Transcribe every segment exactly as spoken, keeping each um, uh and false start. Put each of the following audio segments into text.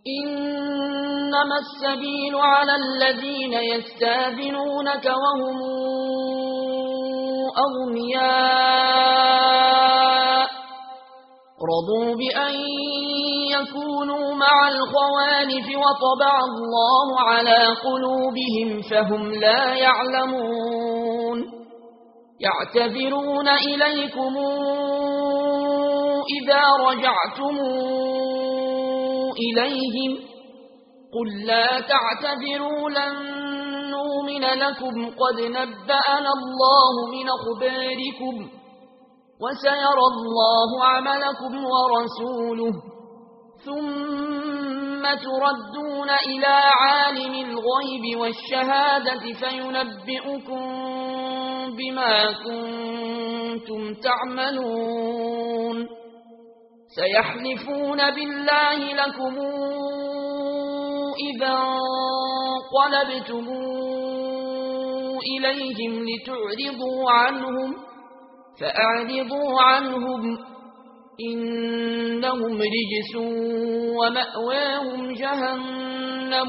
إنما السبيل على الذين يستاذنونك وهم أغنياء رضوا بأن يكونوا مع الخوالف وطبع الله على قلوبهم فهم لا يعلمون يعتذرون إليكم إذا رجعتم إليهم قل لا تعتذروا لن نؤمن لكم قد نبأنا الله من أخباركم وسيرى الله عملكم ورسوله ثم تردون إلى عالم الغيب والشهادة فينبئكم بما كنتم تعملون سيحلفون بالله لكم إذا انقلبتم إليهم لتعرضوا عنهم فأعرضوا عنهم إنهم رجس ومأواهم جهنم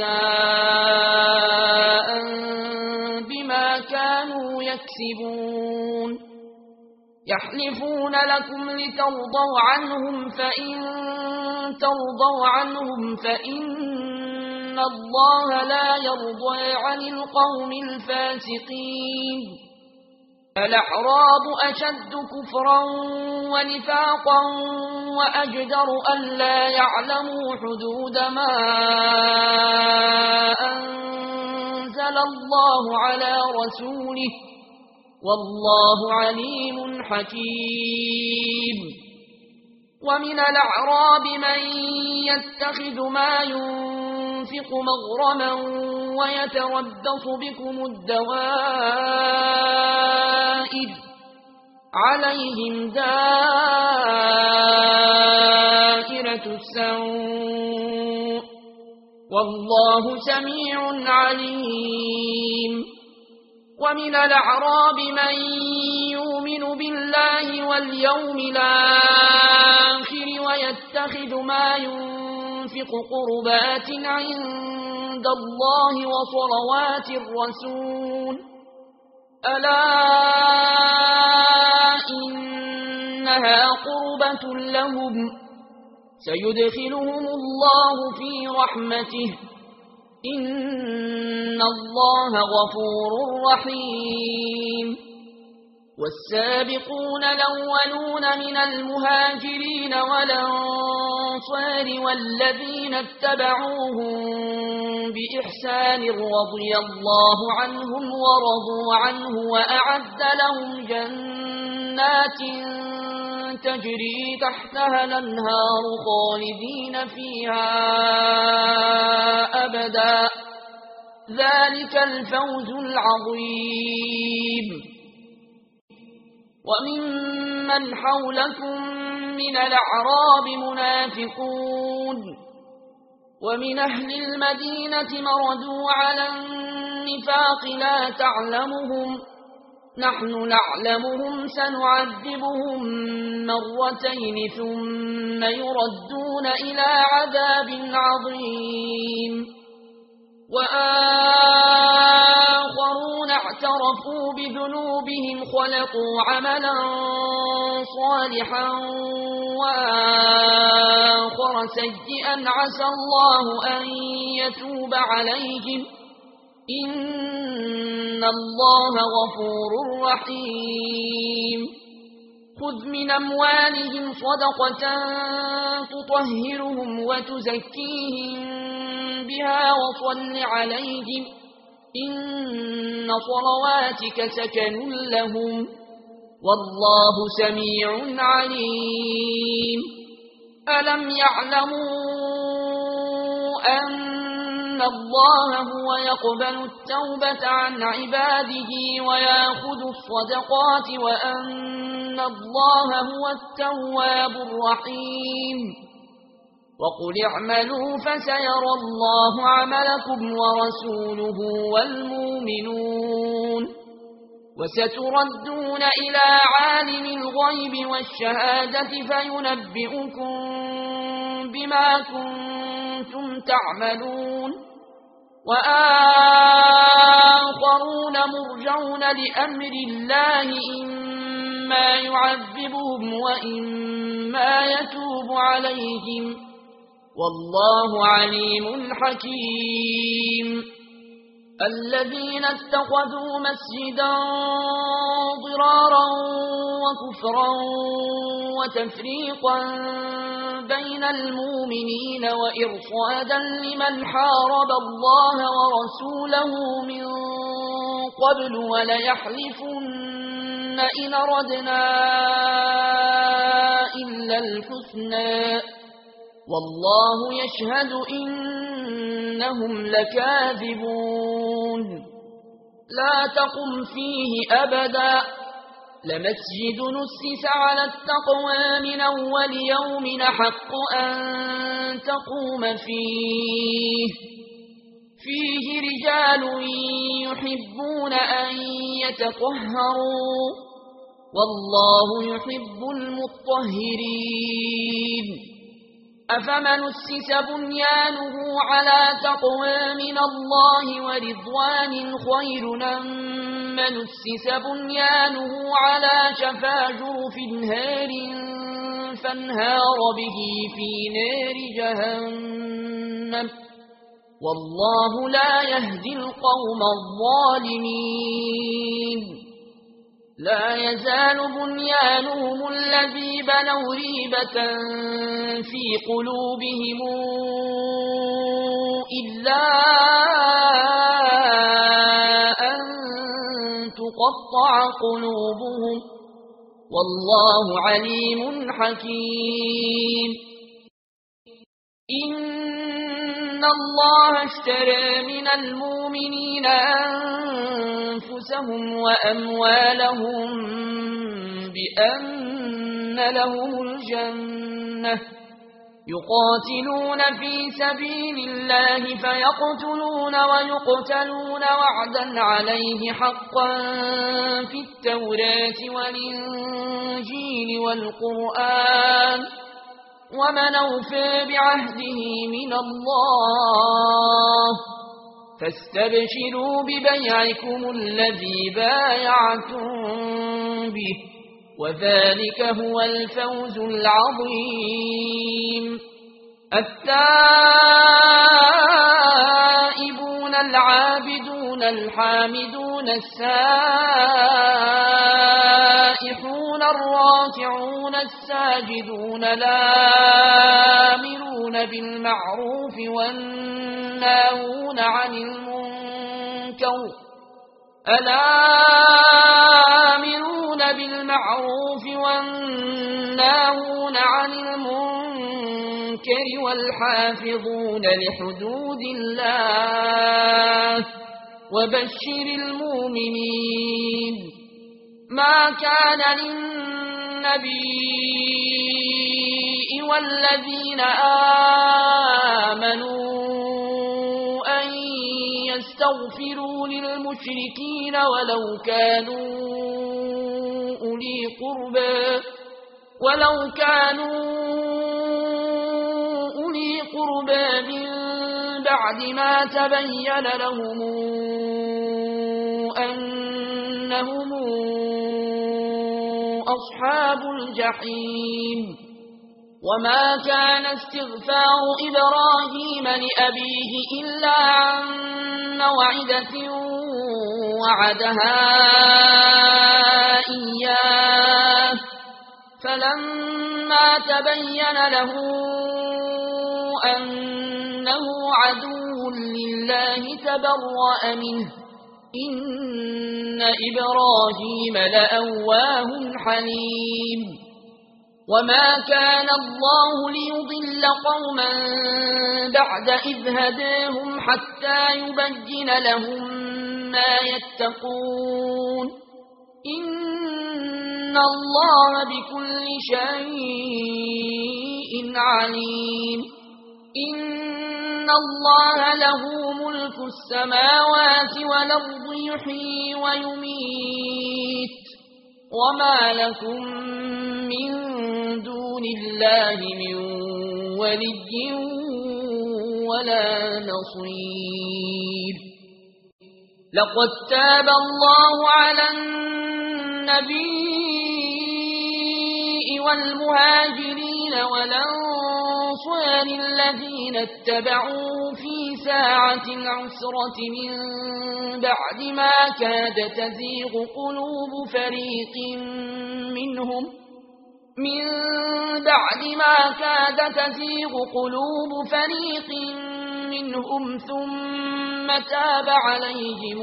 جزاء بما كانوا يكسبون يحلفون لكم لترضوا عنهم فإن ترضوا عنهم فإن الله لا يرضى عن القوم الفاسقين الأعراب أشد كفرا ونفاقا وأجدر ألا يعلموا حدود ما أنزل الله على رسوله والله عليم حكيم ومن الأعراب من يتخذ ما ينفق مغرما ويتربص بكم الدوائر عليهم دائرة السوء والله سميع عليم ومن الأعراب من يؤمن بالله واليوم الآخر ويتخذ ما ينفق قربات عند الله وصلوات الرسول ألا إنها قربة لهم سيدخلهم الله في رحمته إن الله غفور رحيم والسابقون الأولون من المهاجرين والأنصار والذين اتبعوهم بإحسان رضي الله عنهم ورضوا عنه وأعد لهم جنات تجري تحتها الأنهار خالدين فيها أبدا ذلك الفوز العظيم وممن حولكم من الأعراب منافقون ومن أهل المدينة مردوا على النفاق لا تعلمهم نحن نعلمهم سنعذبهم مرتين ثم يردون إلى عذاب عظيم وآخرون اعترفوا بذنوبهم خلقوا عملا صالحا وآخر سيئا عسى الله أن يتوب عليهم إن الله غفور رحيم خذ من أموالهم صدقة تطهرهم وتزكيهم بها وصل عليهم إن صلواتك سكن لهم والله سميع عليم ألم يعلموا أن الله هو يقبل التوبة عن عباده ويأخذ الصدقات وأن الله هو التواب الرحيم وقل اعملوا فسيرى الله عملكم ورسوله والمؤمنون وستردون إلى عالم الغيب والشهادة فينبئكم بما كنتم تعملون وآخرون مرجون لأمر الله إما يعذبهم وإما يتوب عليهم والله عليم حكيم الذين اتخذوا مسجدا ضرارا وكفرا وتفريقا بين المؤمنين وإرصادا لمن حارب الله ورسوله من قبل وليحلفن إن أردنا إلا الحسنى والله يشهد إنهم لكاذبون لا تقم فيه أبدا لمسجد نسس على التقوى من أول يوم حق أن تقوم فيه فيه رجال يحبون أن يتطهروا والله يحب المطهرين أفمن أسس بنيانه على تقوى من الله ورضوان خير أم من أسس بنيانه على شفا جرف هار فانهار به في نار جهنم والله لا يهدي القوم الظالمين لا يزال بنيانهم الذي بنوا ريبة في قلوبهم إلا أن تقطع قلوبهم والله عليم حكيم إن الله اشترى من المؤمنين أنفسهم وأموالهم بأن لهم الجنة يقاتلون في سبيل الله فيقتلون ويقتلون وعدا عليه حقا في التوراة والإنجيل والقرآن ومن أوفى بعهده من الله فاستبشروا ببيعكم الذي بايعتم به وذلك هو الفوز العظيم التائبون العابدون الحامدون السائحون الراكعون الساجدون الآمرون بالمعروف والناهون عن المنكر الآمرون بالمعروف والناهون عن المنكر والحافظون لحدود الله وبشر المؤمنين ما كان للنبي والذين آمنوا أن يستغفروا للمشركين ولو كانوا أولي قربى ولو كانوا أولي قربى من بعد ما تبين لهم أنهم أصحاب الجحيم وما كان استغفار إبراهيم لأبيه إلا عن موعدة وعدها إياه فلما تبين له أنه عدو لله تبرأ منه إن إبراهيم لأواه حليم وما كان الله ليضل قوما بعد إذ هداهم حتى يبين لهم ما يتقون إن الله بكل شيء عليم إن الله له ملك السماوات والأرض يحيي ويميت وما لكم من دون الله من ولي ولا نصير. لقد تاب الله على النبي والمهاجرين والأنصار الذين اتبعوه في ساعة العسرة من بعد ما كاد تزيغ قلوب فريق منهم من بعد ما كاد تزيغ قلوب فريق منهم ثم تاب عليهم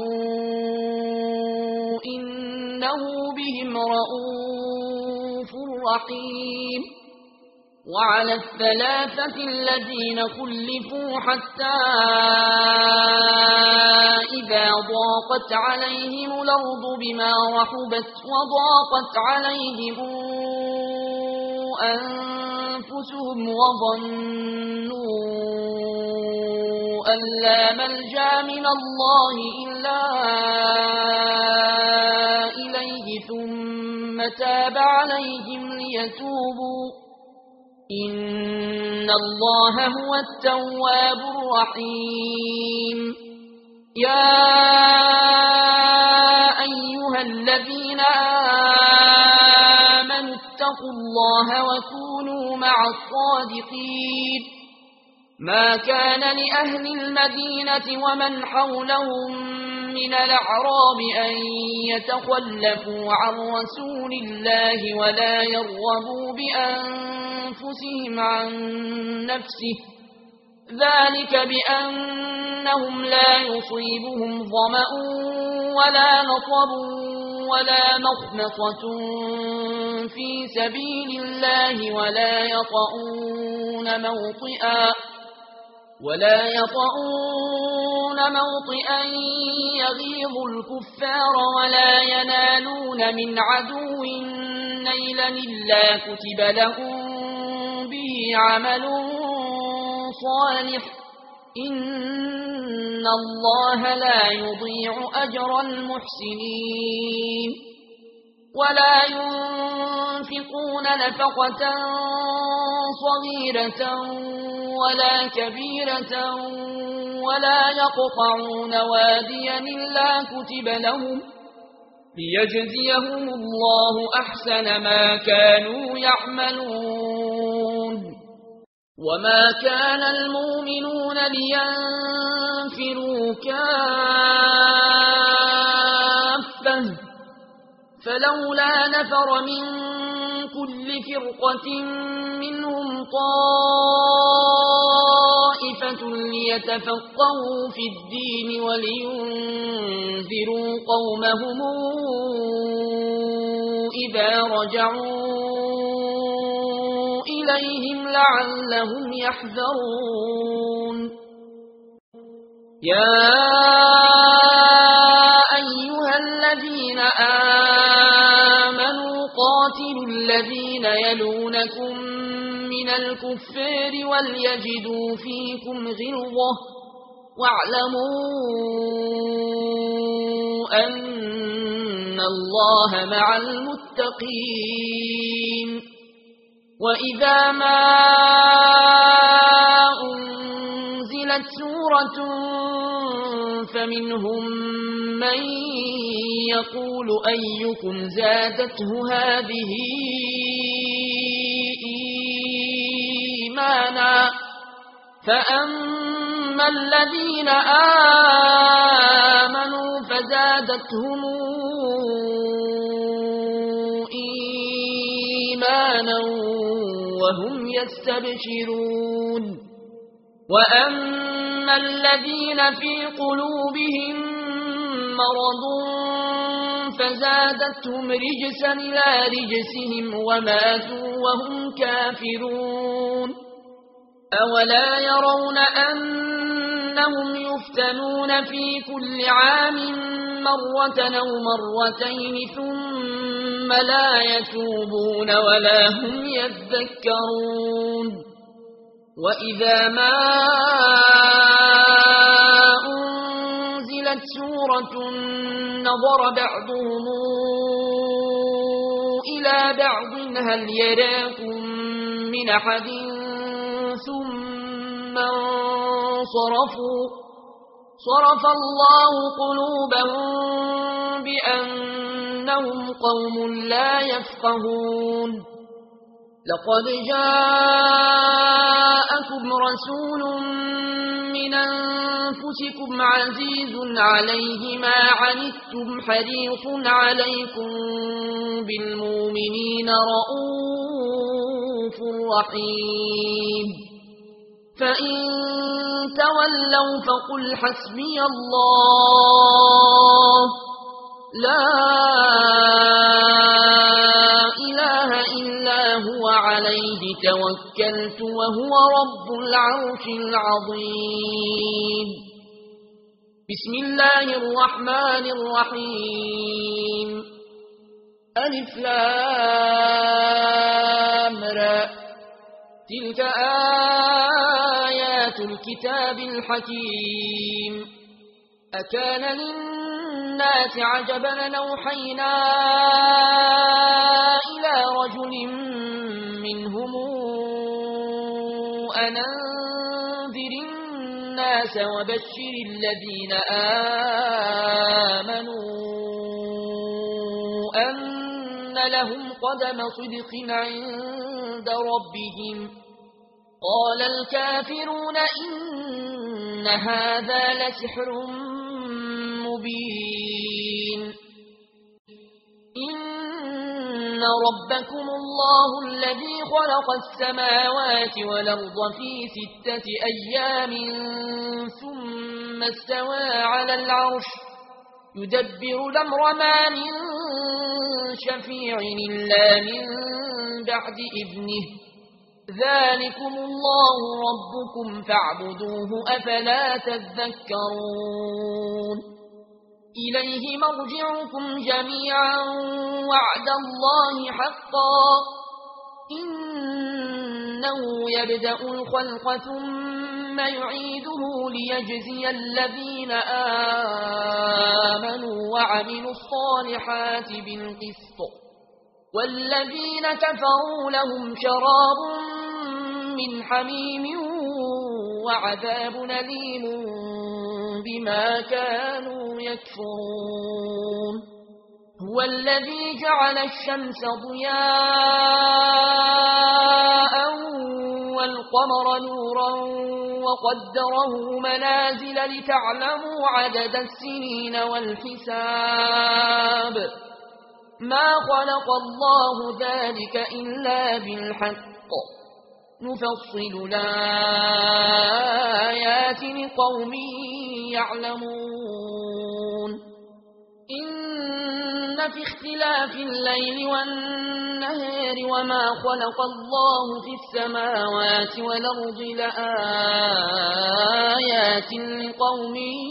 إنه بهم رؤوف رحيم. وعلى الثلاثة الذين خلفوا حتى إذا ضاقت عليهم الأرض بما رحبت وضاقت عليهم أنفسهم وظنوا أن لا ملجأ من الله إلا إليه ثم تاب عليهم ليتوبوا إن الله هو التواب الرحيم. يا أيها الذين آمنوا اتقوا الله وكونوا مع الصادقين. ما كان لأهل المدينة ومن حولهم من الأعراب أن يتخلفوا عن رسول الله ولا يرغبوا بأنفسهم عن نفسه ذلك بأنهم لا يصيبهم ظمأ ولا نصب ولا مخمصة في سبيل الله ولا يطؤون موطئا ولا يطؤون موطئا يغيظ الكفار ولا ينالون من عدو نيلا إلا كتب لهم به عمل صالح إن الله لا يضيع أجر المحسنين. ولا ينفقون نفقة صغيرة ولا كبيرة ولا يقطعون واديا إلا كتب لهم ليجزيهم الله أحسن ما كانوا يعملون. وما كان المؤمنون لينفروا كافة فلولا نفر من كل فرقة منهم طائفة ليتفقهوا في الدين ولينذروا قومهم إذا رجعوا إليهم لعلهم يحذرون. يا أيها الذين آمنوا قاتلوا الذين يلونكم من الكفار وليجدوا فيكم غلظة واعلموا أن الله مع المتقين. وإذا ما أنزلت سورة فمنهم من يقول أيكم زادته هذه إيمانا فأما الذين آمنوا فزادتهم إيمانا وهم يستبشرون. وأما الذين في قلوبهم مرض فزادتهم رجسا إلى رجسهم وماتوا وهم كافرون. أولا يرون أنهم يفتنون في كل عام مرة أو مرتين ثم لا يتوبون ولا هم يذكرون. وإذا ما أنزلت سورة نظر بعضهم إلى بعض هل يراكم من أحد ثم صرفوا صرف الله قلوبهم بأنهم قوم لا يفقهون لقد جاءكم رسول من أنفسكم عزيز عليه ما عنتم حريص عليكم بالمؤمنين رؤوف رحيم فإن تولوا فقل حسبي الله لا إله إلا هو عليه توكلت وهو رب العرش العظيم بسم الله الرحمن الرحيم ألف لام را تلك آيات الكتاب الحكيم أكان للناس عجبا أوحينا إلى رجل منهم أن أنذر الناس وبشر الذين آمنوا أن لهم قدم صدق عند ربهم قال الكافرون إن هذا لسحر مبين إن ربكم الله الذي خلق السماوات والأرض في ستة أيام ثم استوى على العرش يدبر الأمر ما من شفيع إلا من بعد إذنه ذلكم الله ربكم فاعبدوه أفلا تذكرون إليه مرجعكم جميعا وعد الله حقا إنه يبدأ الخلق ثم يعيده ليجزي الذين آمنوا وعملوا الصالحات بالقسط والذين كفروا لهم شراب من حميم وعذاب أليم بما كانوا يكفرون هو الذي جعل الشمس ضياء والقمر نورا وقدره منازل لتعلموا عدد السنين والحساب ما خلق الله ذلك إلا بالحق نفصل الآيات لقوم يعلمون إن في اختلاف الليل والنهار وما خلق الله في السماوات والأرض لآيات لقوم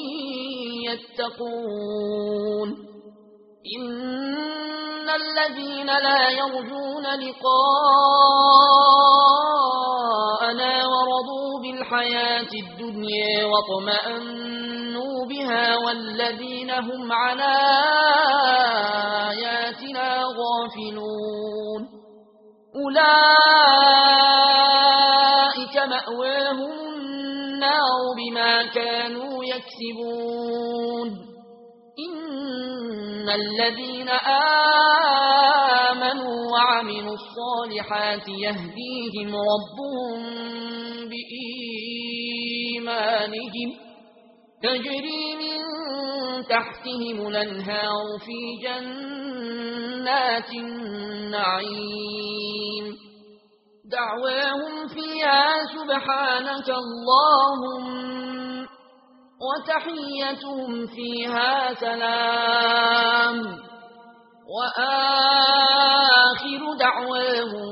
يتقون إن الذين لا يرجون لقاءنا ورضوا بالحياة الدنيا واطمأنوا بها والذين هم عن آياتنا غافلون أولئك مأواهم النار بما كانوا يكسبون إن الذين آمنوا وعملوا الصالحات يهديهم ربهم بإيمانهم تجري من تحتهم الأنهار في جنات النعيم دعواهم فيها سبحانك اللهم وتحيتهم فيها سلام وآخر دعواهم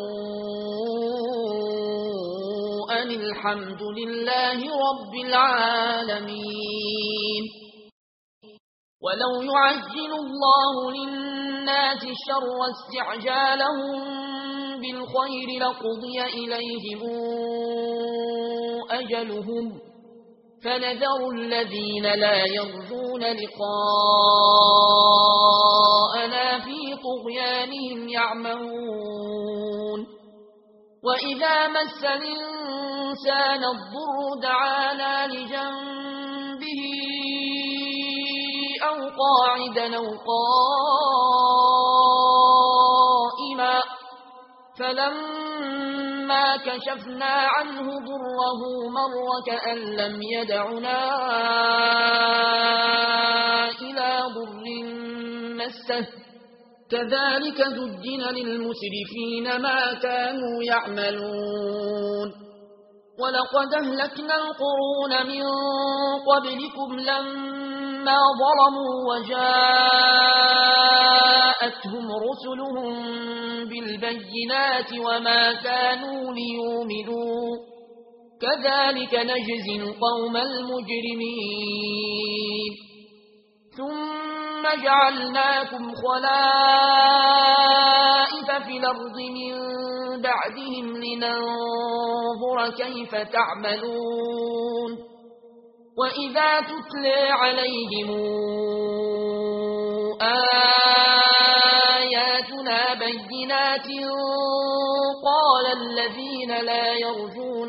أن الحمد لله رب العالمين ولو يعجل الله للناس الشر استعجالهم بالخير لقضي إليهم أجلهم فنذر الذين لا يرجون لقاءنا في طغيانهم يعمهون وإذا مس الإنسان الضر دعانا لجنبه أو قاعدا أو قائما فلما كشفنا عنه ضره مر كأن لم يدعنا إلى ضر مسه كذلك زجن للمسرفين ما كانوا يعملون ولقد أهلكنا القرون من قبلكم لما ظلموا وجاءتهم رسلهم بالبينات وما كانوا ليؤمنوا كذلك نجزي القوم المجرمين ثم جعلناكم خلائف في الأرض من بعدهم لننظر كيف تعملون وإذا تتلى عليهم آياتنا بينات قال الذين لا يرجون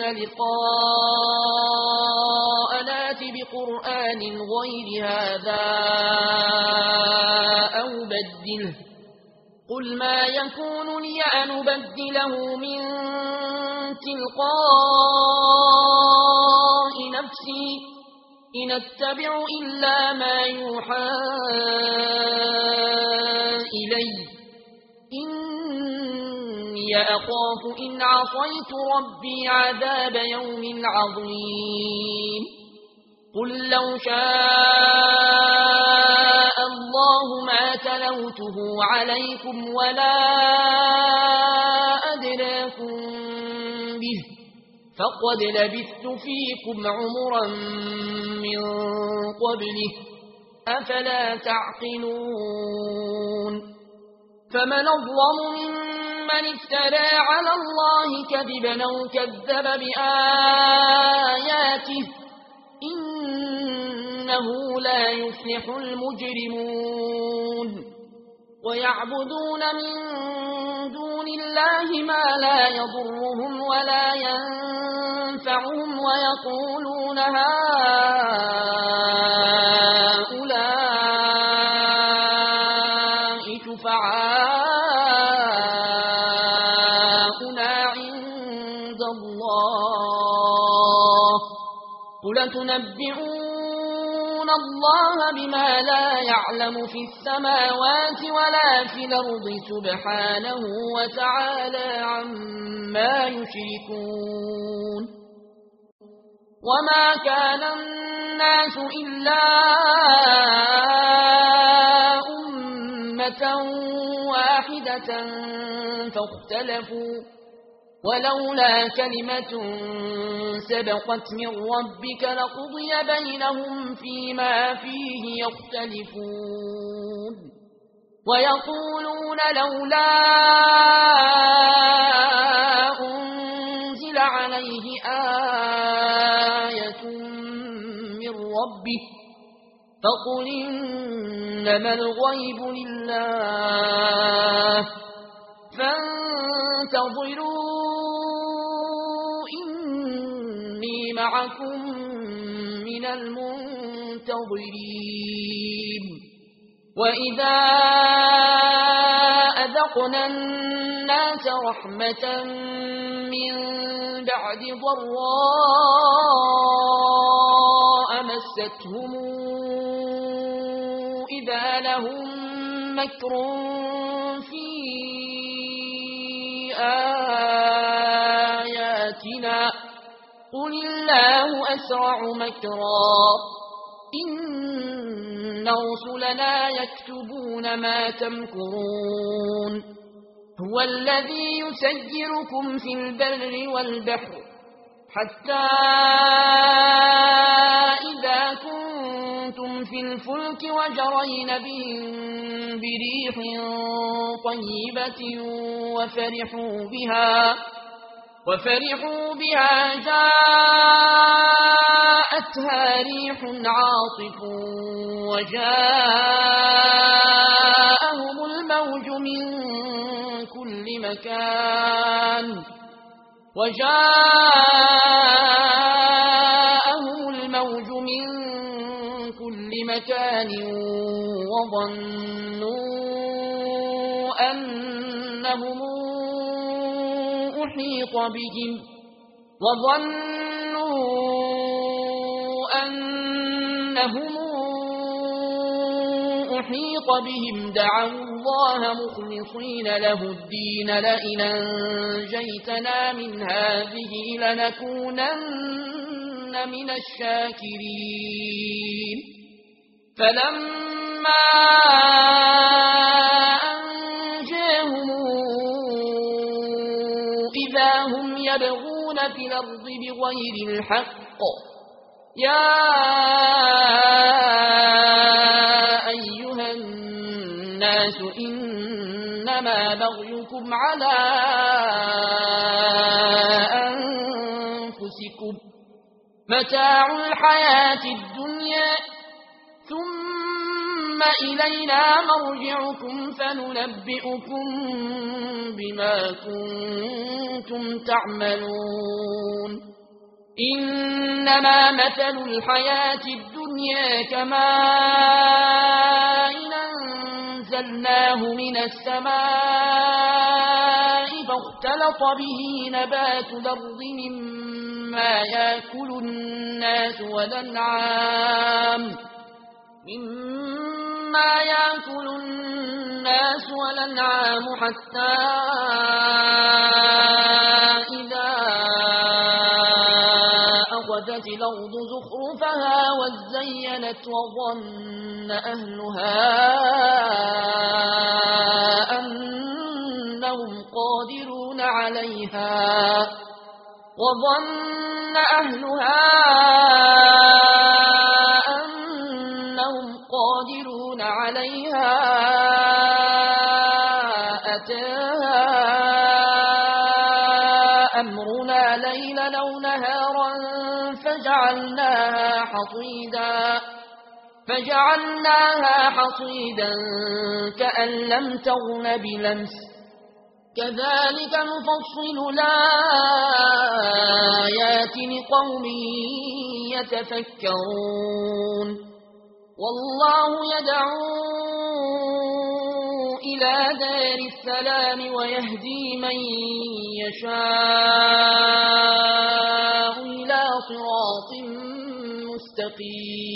لقاءنا بقرآن غير هذا أو بدله قل ما يكون لي أن أبدله من تلقاء نفسي إن اتبع إلا ما يوحى إلي إني أخاف إن عصيت ربي عذاب يوم عظيم قل لو شاء الله ما تلوته عليكم ولا أدراكم به فقد لبثت فيكم عمرا من قبله أفلا تعقلون فمن أظلم ممن افترى على الله كذبا أو كذب بآياته إنه لا يفلح المجرمون ويعبدون من دون الله ما لا يضرهم ولا ينفعهم ويقولون هؤلاء شفعاؤنا عند الله قل تنبئون الله بما لا يعلم في السماوات ولا في الأرض سبحانه وتعالى عما يشركون وما كان الناس إلا أمة واحدة فاختلفوا ولولا كلمة سبقت من ربك لقضي بينهم فيما فيه يختلفون ويقولون لولا أنزل عليه آية من ربه فقل إنما الغيب لله فانتظروا إني معكم من المنتظرين وإذا أذقنا الناس رحمة من بعد ضراء مستهم إذا لهم مكر في آياتنا قل الله أسرع مكرا إن رسلنا يكتبون ما تمكرون هو الذي يسيركم في البر والبحر حتى إذا كنتم في الفلك وجرين بهم بريح طيبة وفرحوا بها وفرحوا بها جاءتها ريح عاصف وجاءهم الموج من كل مكان وجاءهم الموج من كل مكان وظنوا أنهم أحيط بهم وظنوا أنهم أحيط بهم دعوا الله مخلصين له الدين لئن أنجيتنا من هذه لنكونن من الشاكرين فلما أنجاهم إذا هم يبغون في الأرض بغير الحق يا أيها الناس إنما بغيكم على أنفسكم متاع الحياة الدنيا ثم إلينا مرجعكم فننبئكم بما كنتم تعملون إنما مثل الحياة الدنيا كماء أنزلناه من السماء فاختلط به نبات الأرض مما يأكل الناس والأنعام مما يأكل الناس والأنعام حتى إذا أخذت الأرض زخرفها وزينت وظن أهلها أنهم قادرون عليها وظن أهلها أنهم قادرون عليها أتاها أمرنا ليلا أو نهارا فجعلناها حصيدا فجعلناها حصيدا كأن لم تغن بلمس كذلك نفصل الآيات لقوم يتفكرون والله يدعو إلى دار السلام ويهدي من يشاء إلى صراط مستقيم